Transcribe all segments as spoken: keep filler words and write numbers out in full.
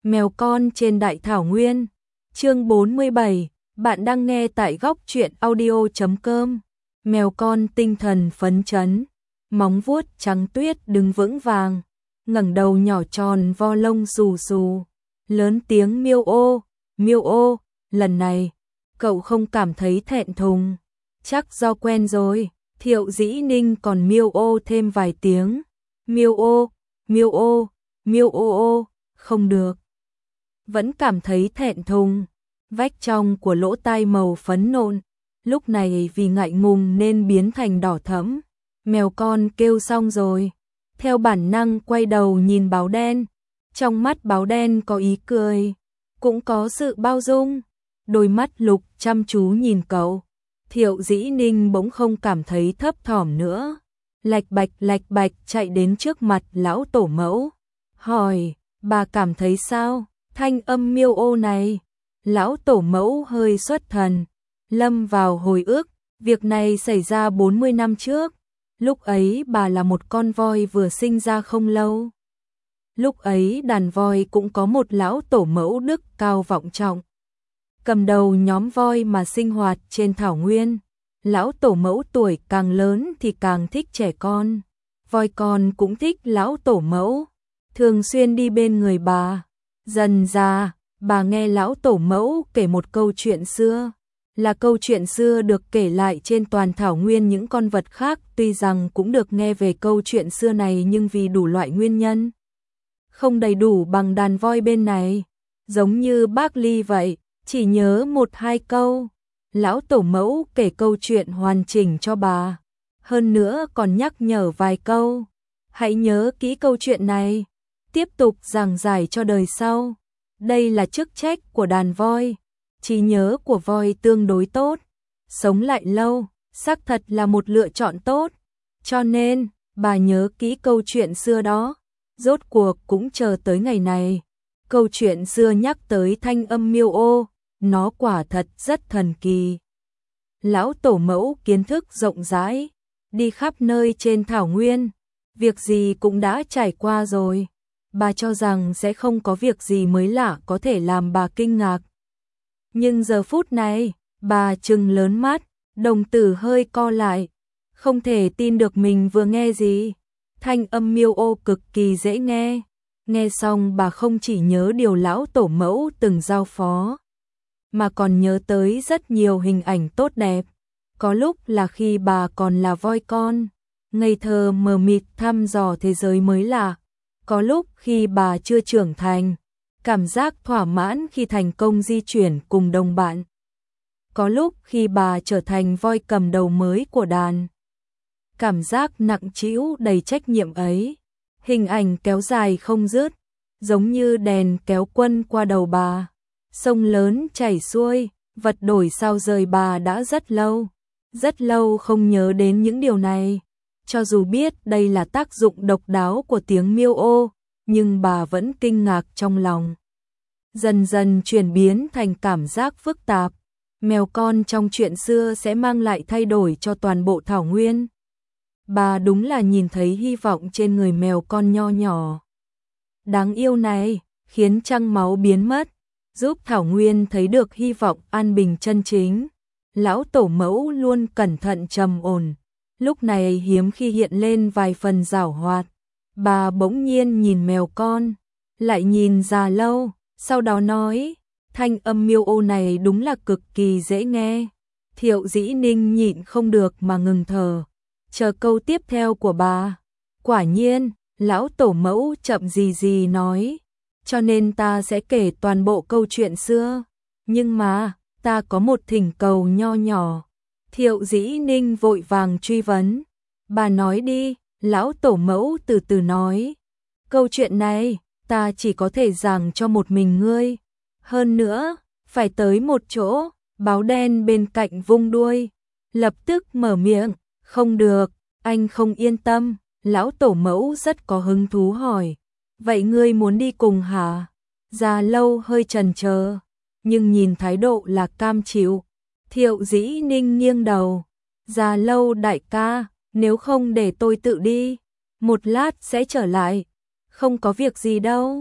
Mèo con trên đại thảo nguyên. Chương bốn mươi bảy, bạn đang nghe tại góc truyện audio chấm com. Mèo con tinh thần phấn chấn, móng vuốt trắng tuyết đứng vững vàng, ngẩng đầu nhỏ tròn vo lông xù xù, lớn tiếng miêu ô, miêu ô, lần này cậu không cảm thấy thẹn thùng, chắc do quen rồi. Thiệu Dĩ Ninh còn miêu ô thêm vài tiếng, miêu ô, miêu ô, miêu ô ô, không được. Vẫn cảm thấy thẹn thùng, vách trong của lỗ tai màu phấn nộn, lúc này vì ngại ngùng nên biến thành đỏ thẫm. Mèo con kêu xong rồi, theo bản năng quay đầu nhìn báo đen, trong mắt báo đen có ý cười, cũng có sự bao dung, đôi mắt lục chăm chú nhìn cậu. Thiệu Dĩ Ninh bỗng không cảm thấy thấp thỏm nữa, lạch bạch lạch bạch chạy đến trước mặt lão tổ mẫu, hỏi, bà cảm thấy sao? Thanh âm miêu ô này, lão tổ mẫu hơi xuất thần, lâm vào hồi ức, việc này xảy ra bốn mươi năm trước, lúc ấy bà là một con voi vừa sinh ra không lâu. Lúc ấy đàn voi cũng có một lão tổ mẫu đức cao vọng trọng, cầm đầu nhóm voi mà sinh hoạt trên thảo nguyên. Lão tổ mẫu tuổi càng lớn thì càng thích trẻ con, voi con cũng thích lão tổ mẫu, thường xuyên đi bên người bà. Dần ra, bà nghe lão tổ mẫu kể một câu chuyện xưa, là câu chuyện xưa được kể lại trên toàn thảo nguyên. Những con vật khác tuy rằng cũng được nghe về câu chuyện xưa này nhưng vì đủ loại nguyên nhân, không đầy đủ bằng đàn voi bên này, giống như bác Ly vậy, chỉ nhớ một hai câu. Lão tổ mẫu kể câu chuyện hoàn chỉnh cho bà, hơn nữa còn nhắc nhở vài câu, hãy nhớ kỹ câu chuyện này, tiếp tục giảng giải cho đời sau. Đây là chức trách của đàn voi, trí nhớ của voi tương đối tốt, sống lại lâu, xác thật là một lựa chọn tốt, cho nên bà nhớ kỹ câu chuyện xưa đó. Rốt cuộc cũng chờ tới ngày này, câu chuyện xưa nhắc tới thanh âm miêu ô, nó quả thật rất thần kỳ. Lão tổ mẫu kiến thức rộng rãi, đi khắp nơi trên thảo nguyên, việc gì cũng đã trải qua rồi, bà cho rằng sẽ không có việc gì mới lạ có thể làm bà kinh ngạc. Nhưng giờ phút này, bà trừng lớn mắt, đồng tử hơi co lại, không thể tin được mình vừa nghe gì. Thanh âm miêu ô cực kỳ dễ nghe, nghe xong bà không chỉ nhớ điều lão tổ mẫu từng giao phó, mà còn nhớ tới rất nhiều hình ảnh tốt đẹp. Có lúc là khi bà còn là voi con, ngây thơ mờ mịt thăm dò thế giới mới lạ, có lúc khi bà chưa trưởng thành, cảm giác thỏa mãn khi thành công di chuyển cùng đồng bạn, có lúc khi bà trở thành voi cầm đầu mới của đàn, cảm giác nặng trĩu đầy trách nhiệm ấy, hình ảnh kéo dài không dứt, giống như đèn kéo quân qua đầu bà. Sông lớn chảy xuôi, vật đổi sao rời bà đã rất lâu, rất lâu không nhớ đến những điều này. Cho dù biết đây là tác dụng độc đáo của tiếng miêu ô, nhưng bà vẫn kinh ngạc trong lòng. Dần dần chuyển biến thành cảm giác phức tạp, mèo con trong chuyện xưa sẽ mang lại thay đổi cho toàn bộ thảo nguyên. Bà đúng là nhìn thấy hy vọng trên người mèo con nho nhỏ đáng yêu này, khiến trăng máu biến mất, giúp thảo nguyên thấy được hy vọng an bình chân chính. Lão tổ mẫu luôn cẩn thận trầm ổn, lúc này hiếm khi hiện lên vài phần giảo hoạt. Bà bỗng nhiên nhìn mèo con, lại nhìn Già Lâu, sau đó nói, thanh âm miêu ô này đúng là cực kỳ dễ nghe. Thiệu Dĩ Ninh nhịn không được mà ngừng thở, chờ câu tiếp theo của bà. Quả nhiên, lão tổ mẫu chậm gì gì nói, cho nên ta sẽ kể toàn bộ câu chuyện xưa, nhưng mà, ta có một thỉnh cầu nho nhỏ. Thiệu Dĩ Ninh vội vàng truy vấn, bà nói đi. Lão tổ mẫu từ từ nói, câu chuyện này, ta chỉ có thể giảng cho một mình ngươi, hơn nữa, phải tới một chỗ. Báo đen bên cạnh vung đuôi, lập tức mở miệng, không được, anh không yên tâm. Lão tổ mẫu rất có hứng thú hỏi, vậy ngươi muốn đi cùng hả? Già Lâu hơi chần chờ, nhưng nhìn thái độ là cam chịu. Thiệu Dĩ Ninh nghiêng đầu, Già Lâu đại ca, nếu không để tôi tự đi, một lát sẽ trở lại, không có việc gì đâu.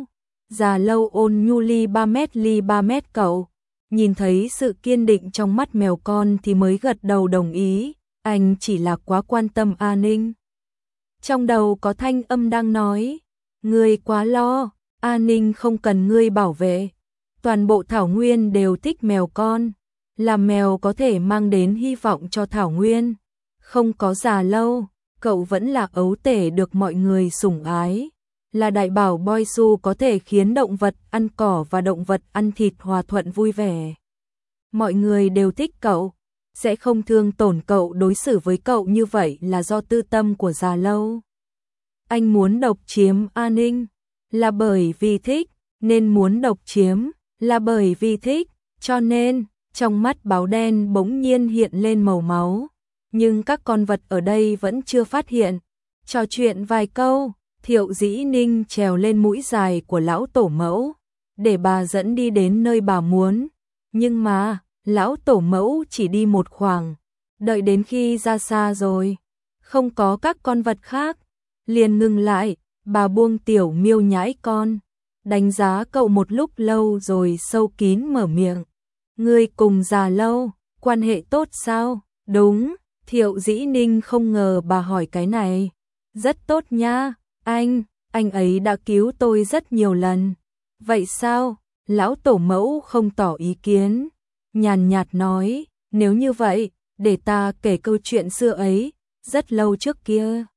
Già Lâu ôn nhu ly ba mét ly ba mét cậu. Nhìn thấy sự kiên định trong mắt mèo con thì mới gật đầu đồng ý, anh chỉ là quá quan tâm A Ninh. Trong đầu có thanh âm đang nói, ngươi quá lo, A Ninh không cần ngươi bảo vệ. Toàn bộ Thảo Nguyên đều thích mèo con, làm mèo có thể mang đến hy vọng cho Thảo Nguyên. Không có Già Lâu, cậu vẫn là ấu tể được mọi người sủng ái, là đại bảo Boisu có thể khiến động vật ăn cỏ và động vật ăn thịt hòa thuận vui vẻ. Mọi người đều thích cậu, sẽ không thương tổn cậu, đối xử với cậu như vậy là do tư tâm của Già Lâu. Anh muốn độc chiếm A Ninh, là bởi vì thích, nên muốn độc chiếm, là bởi vì thích, cho nên, trong mắt báo đen bỗng nhiên hiện lên màu máu. Nhưng các con vật ở đây vẫn chưa phát hiện. Trò chuyện vài câu, Thiệu Dĩ Ninh trèo lên mũi dài của lão tổ mẫu, để bà dẫn đi đến nơi bà muốn. Nhưng mà, lão tổ mẫu chỉ đi một khoảng, đợi đến khi ra xa rồi, không có các con vật khác, liền ngừng lại, bà buông tiểu miêu nhãi con, đánh giá cậu một lúc lâu rồi sâu kín mở miệng. Ngươi cùng Già Lâu, quan hệ tốt sao? Đúng, Thiệu Dĩ Ninh không ngờ bà hỏi cái này. Rất tốt nha, anh, anh ấy đã cứu tôi rất nhiều lần. Vậy sao? Lão tổ mẫu không tỏ ý kiến, nhàn nhạt nói, nếu như vậy, để ta kể câu chuyện xưa ấy, rất lâu trước kia.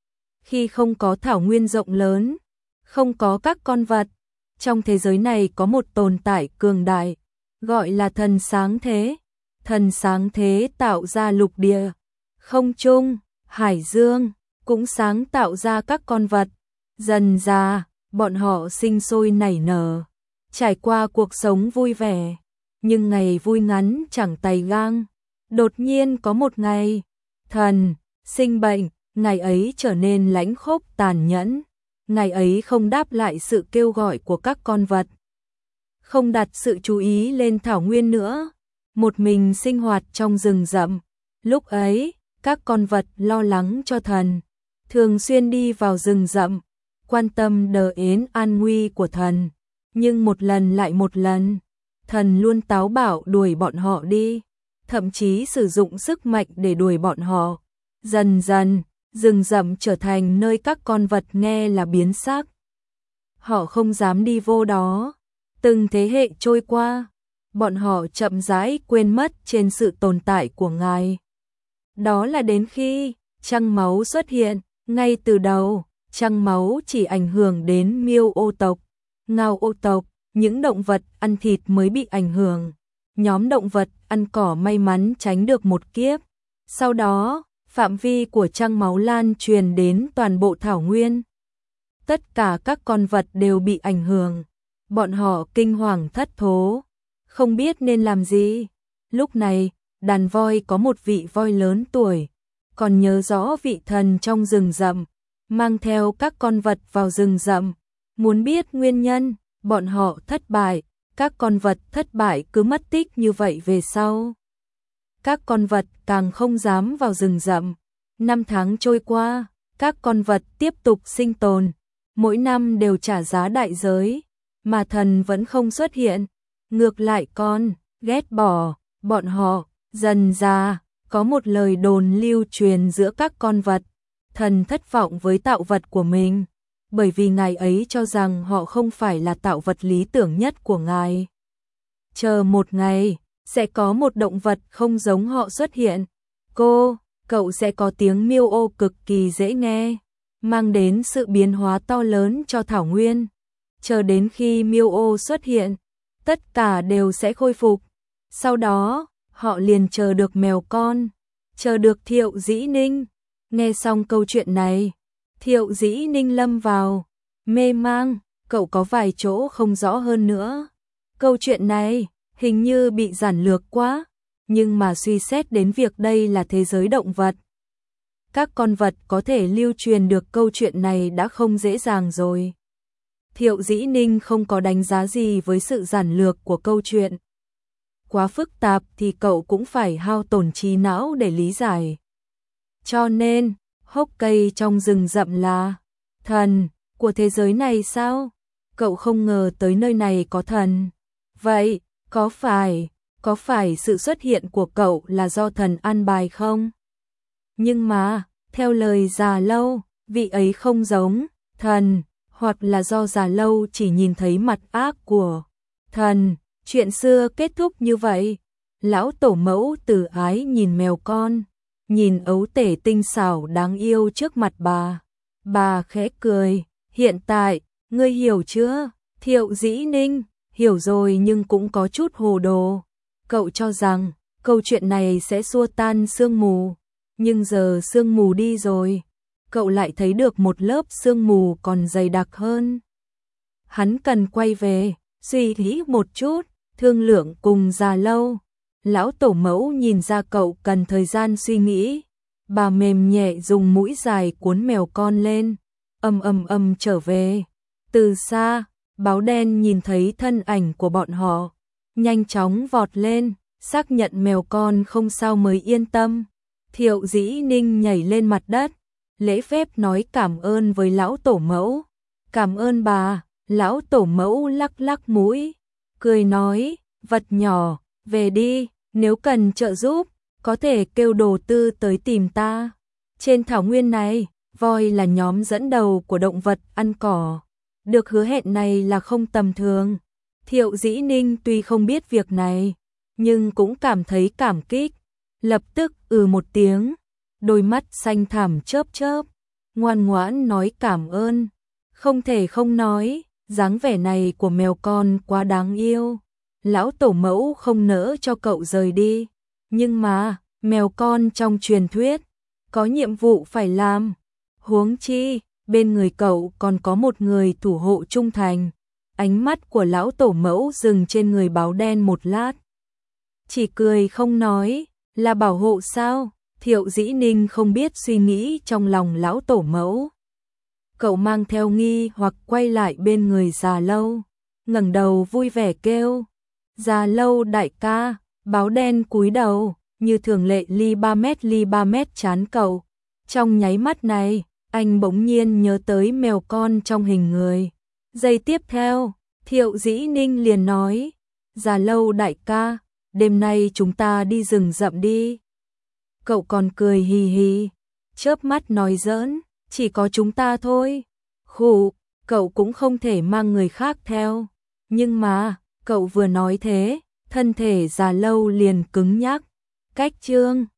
Khi không có Thảo Nguyên rộng lớn, không có các con vật, trong thế giới này có một tồn tại cường đại, gọi là thần sáng thế. Thần sáng thế tạo ra lục địa, không trung, hải dương, cũng sáng tạo ra các con vật. Dần ra, bọn họ sinh sôi nảy nở, trải qua cuộc sống vui vẻ. Nhưng ngày vui ngắn chẳng tay gang. Đột nhiên có một ngày, thần sinh bệnh, ngày ấy trở nên lãnh khốc tàn nhẫn. Ngày ấy không đáp lại sự kêu gọi của các con vật, không đặt sự chú ý lên Thảo Nguyên nữa, một mình sinh hoạt trong rừng rậm. Lúc ấy, các con vật lo lắng cho thần, thường xuyên đi vào rừng rậm, quan tâm đờ đến an nguy của thần. Nhưng một lần lại một lần, thần luôn táo bạo đuổi bọn họ đi, thậm chí sử dụng sức mạnh để đuổi bọn họ. Dần dần, rừng rậm trở thành nơi các con vật nghe là biến sắc. Họ không dám đi vô đó. Từng thế hệ trôi qua, bọn họ chậm rãi quên mất trên sự tồn tại của ngài. Đó là đến khi trăng máu xuất hiện. Ngay từ đầu, trăng máu chỉ ảnh hưởng đến miêu ô tộc, ngao ô tộc, những động vật ăn thịt mới bị ảnh hưởng. Nhóm động vật ăn cỏ may mắn tránh được một kiếp. Sau đó, phạm vi của trăng máu lan truyền đến toàn bộ Thảo Nguyên. Tất cả các con vật đều bị ảnh hưởng. Bọn họ kinh hoàng thất thố, không biết nên làm gì. Lúc này, đàn voi có một vị voi lớn tuổi, còn nhớ rõ vị thần trong rừng rậm, mang theo các con vật vào rừng rậm. Muốn biết nguyên nhân, bọn họ thất bại, các con vật thất bại cứ mất tích như vậy về sau. Các con vật càng không dám vào rừng rậm. Năm tháng trôi qua, các con vật tiếp tục sinh tồn, mỗi năm đều trả giá đại giới, mà thần vẫn không xuất hiện. Ngược lại con, ghét bỏ, bọn họ, dần ra, có một lời đồn lưu truyền giữa các con vật. Thần thất vọng với tạo vật của mình, bởi vì ngài ấy cho rằng họ không phải là tạo vật lý tưởng nhất của ngài. Chờ một ngày, sẽ có một động vật không giống họ xuất hiện. Cô, cậu sẽ có tiếng miêu ô cực kỳ dễ nghe, mang đến sự biến hóa to lớn cho Thảo Nguyên. Chờ đến khi miêu ô xuất hiện, tất cả đều sẽ khôi phục. Sau đó, họ liền chờ được mèo con, chờ được Thiệu Dĩ Ninh. Nghe xong câu chuyện này, Thiệu Dĩ Ninh lâm vào mê mang, cậu có vài chỗ không rõ hơn nữa. Câu chuyện này hình như bị giản lược quá, nhưng mà suy xét đến việc đây là thế giới động vật, các con vật có thể lưu truyền được câu chuyện này đã không dễ dàng rồi. Thiệu Dĩ Ninh không có đánh giá gì với sự giản lược của câu chuyện. Quá phức tạp thì cậu cũng phải hao tổn trí não để lý giải. Cho nên, hốc cây trong rừng rậm là thần của thế giới này sao? cậu không ngờ tới nơi này có thần. Vậy, có phải, có phải sự xuất hiện của cậu là do thần an bài không? Nhưng mà, theo lời Già Lâu, vị ấy không giống thần, hoặc là do Già Lâu chỉ nhìn thấy mặt ác của thần. Chuyện xưa kết thúc như vậy. Lão tổ mẫu từ ái nhìn mèo con, nhìn ấu tể tinh xảo đáng yêu trước mặt bà. Bà khẽ cười, hiện tại, ngươi hiểu chưa? Thiệu Dĩ Ninh, hiểu rồi nhưng cũng có chút hồ đồ. Cậu cho rằng, câu chuyện này sẽ xua tan sương mù. Nhưng giờ sương mù đi rồi, cậu lại thấy được một lớp sương mù còn dày đặc hơn. Hắn cần quay về, suy nghĩ một chút, thương lượng cùng Già Lâu. Lão tổ mẫu nhìn ra cậu cần thời gian suy nghĩ. Bà mềm nhẹ dùng mũi dài cuốn mèo con lên, âm âm âm trở về. Từ xa, báo đen nhìn thấy thân ảnh của bọn họ, nhanh chóng vọt lên, xác nhận mèo con không sao mới yên tâm. Thiệu Dĩ Ninh nhảy lên mặt đất, lễ phép nói cảm ơn với lão tổ mẫu. Cảm ơn bà. Lão tổ mẫu lắc lắc mũi, cười nói, vật nhỏ, về đi, nếu cần trợ giúp, có thể kêu Đồ Tư tới tìm ta. Trên thảo nguyên này, voi là nhóm dẫn đầu của động vật ăn cỏ. Được hứa hẹn này là không tầm thường. Thiệu Dĩ Ninh tuy không biết việc này, nhưng cũng cảm thấy cảm kích. Lập tức ừ một tiếng, đôi mắt xanh thẳm chớp chớp, ngoan ngoãn nói cảm ơn. Không thể không nói, dáng vẻ này của mèo con quá đáng yêu. Lão tổ mẫu không nỡ cho cậu rời đi. Nhưng mà, mèo con trong truyền thuyết, có nhiệm vụ phải làm. Huống chi, bên người cậu còn có một người thủ hộ trung thành. Ánh mắt của lão tổ mẫu dừng trên người báo đen một lát. Chỉ cười không nói, là bảo hộ sao? Thiệu Dĩ Ninh không biết suy nghĩ trong lòng lão tổ mẫu. Cậu mang theo nghi hoặc quay lại bên người Già Lâu, ngẩng đầu vui vẻ kêu, Già Lâu đại ca. Báo đen cúi đầu, như thường lệ ly ba mét ly ba mét chán cậu. Trong nháy mắt này, anh bỗng nhiên nhớ tới mèo con trong hình người. Giây tiếp theo, Thiệu Dĩ Ninh liền nói, Già Lâu đại ca, đêm nay chúng ta đi rừng rậm đi. Cậu còn cười hì hì, chớp mắt nói giỡn, chỉ có chúng ta thôi. Khụ, cậu cũng không thể mang người khác theo. Nhưng mà, cậu vừa nói thế, thân thể Già Lâu liền cứng nhắc. Cách chương